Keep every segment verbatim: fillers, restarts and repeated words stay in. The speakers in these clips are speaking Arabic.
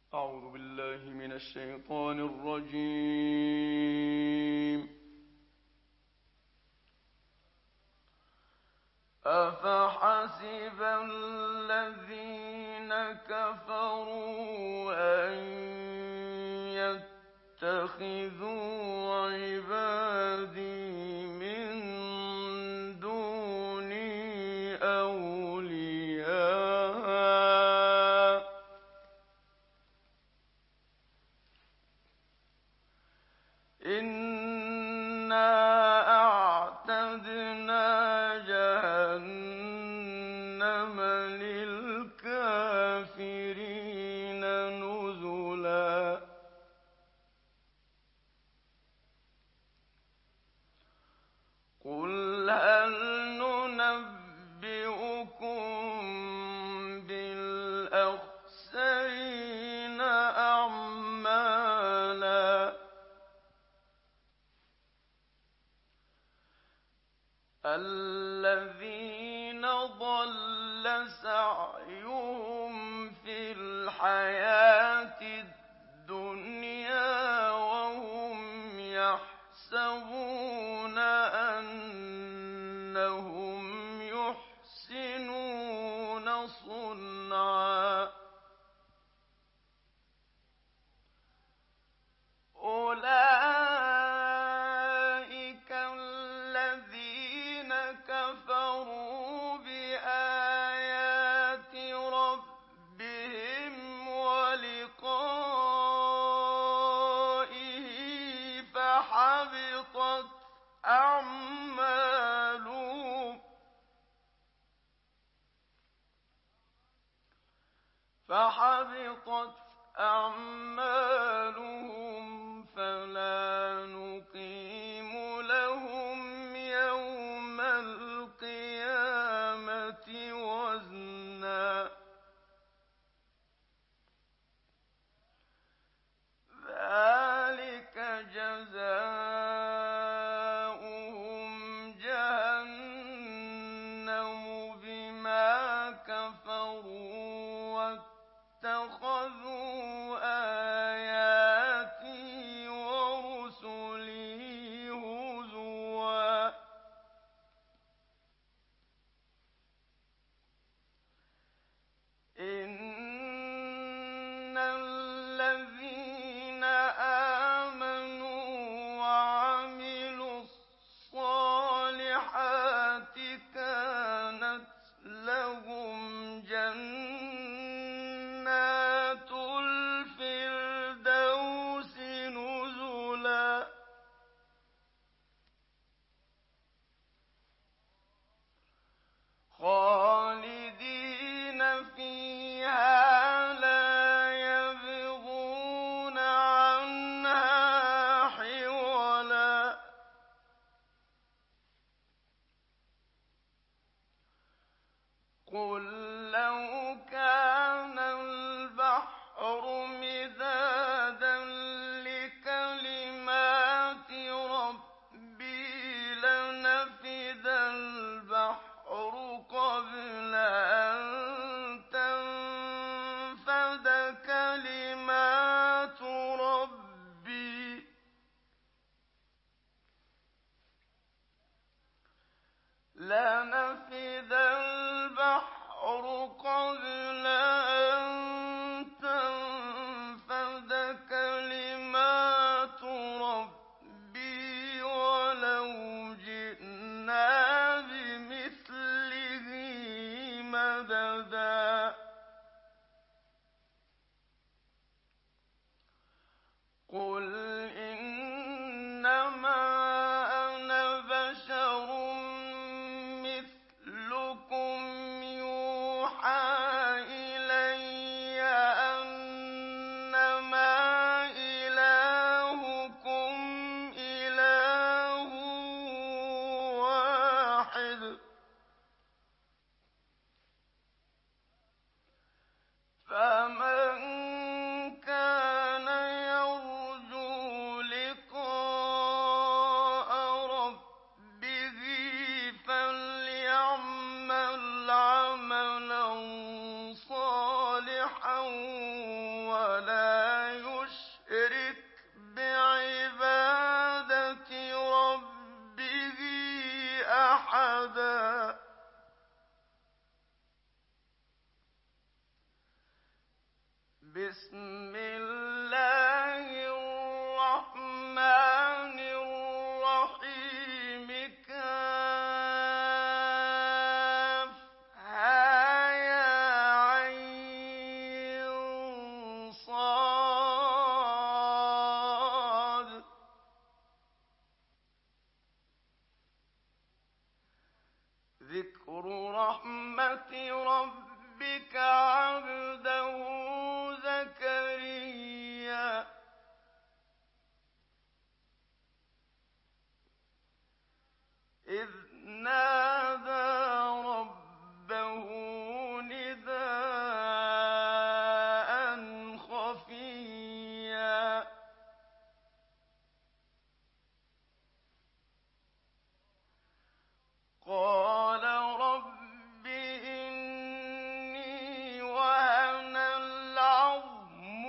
أعوذ بالله من الشيطان الرجيم. أفحسب الذين كفروا أن يتخذوا عبادي من دوني أولياء إنا أعتدنا جهنم للكافرين نزلا قل هل ننبئكم بالأخسرين أعمالا الذين ضل سعيهم في الحياة الدنيا وهم يحسبون أنهم يحسنون صنعا أولئك الذين كفروا بآيات ربهم ولقائه فحبطت أعمالهم فحبطت أعمالهم فلا نقيم لهم يوم القيامة وزنا ذلك جزاؤهم جهنم بما كفروا اتخذوا آياتي ورسلي هزوا إن الذين آمنوا وعملوا الصالحات كانت لهم جنات الفردوس نزلا خالدين فيها لا يبغون عنها حولا قل لو كان البحر مدادا لكلمات ربي لنفد البحر قبل أن تنفد كلمات ربي لنفد البحر قبل أن تنفد كلمات ربي ولو جئنا بمثله مددا ولا يشرك بعبادة ربه أحدا. بسم الله الرحمن الرحيم. كافها يا عين صاد. ذكر رحمة ربك عبده زكريا إذ نادى ربه نداء خفيا. قال رب إني وهن العظم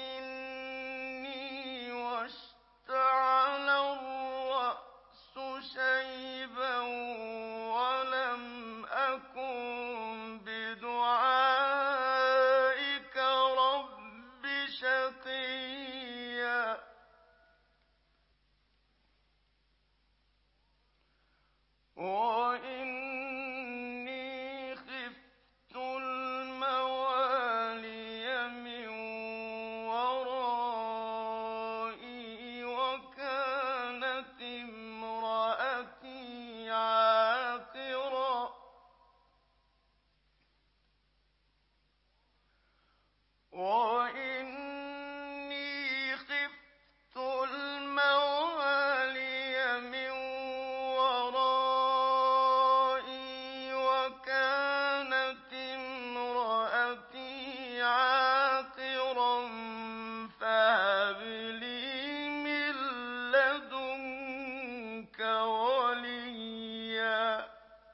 مني واشتعل الرأس شيبا ولم أكن بدعائك رب شقيا. وإني خفت الموالي من ورائي وكانت امرأتي عاقرا. وإني خفت الموالي من ورائي وكانت امرأتي عاقرا فهب لي من لدنك وليا.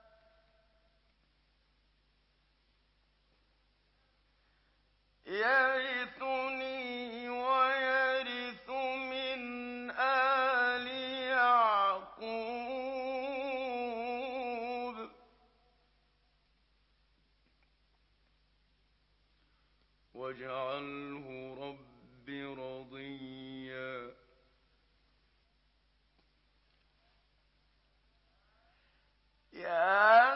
يرثني ويرث من آل يعقوب واجعله رب رضيا. يا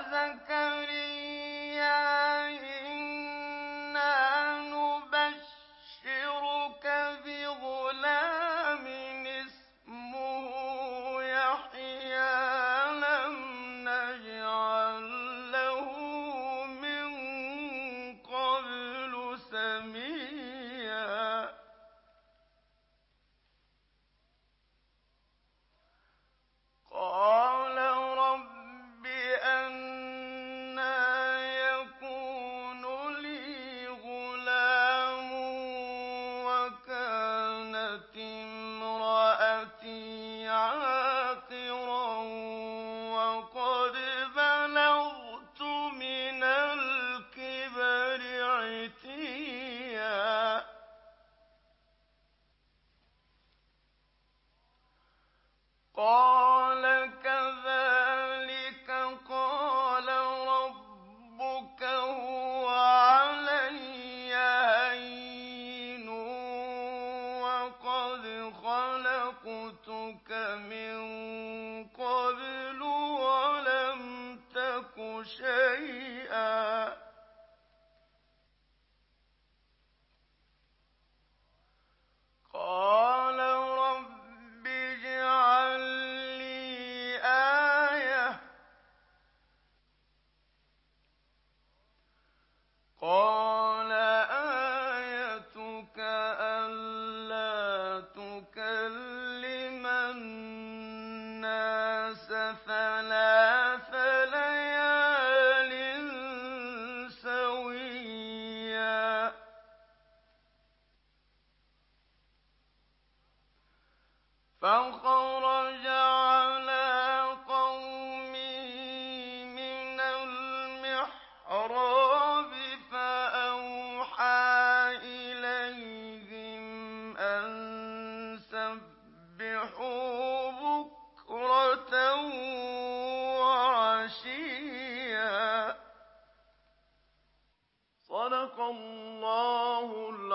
زكريا إنا نبشرك بغلام اسمه يحيى لم نجعل له من قبل سميا. قال رب أنى يكون لي غلام وكانت امرأتي عاقرا وقد بلغت من الكبر عتيا. قال كذلك قال ربك هو علي هين وقد خلقتك من قبل ولم تك شيئا. قال رب اجعل لي آية. قال آيتك ألا تكلم الناس ثلاث ليال سويا. فخرج على قومه من المحراب فأوحى إليهم بُكْرَةً وَعَشِيًّا صدق الله العظيم.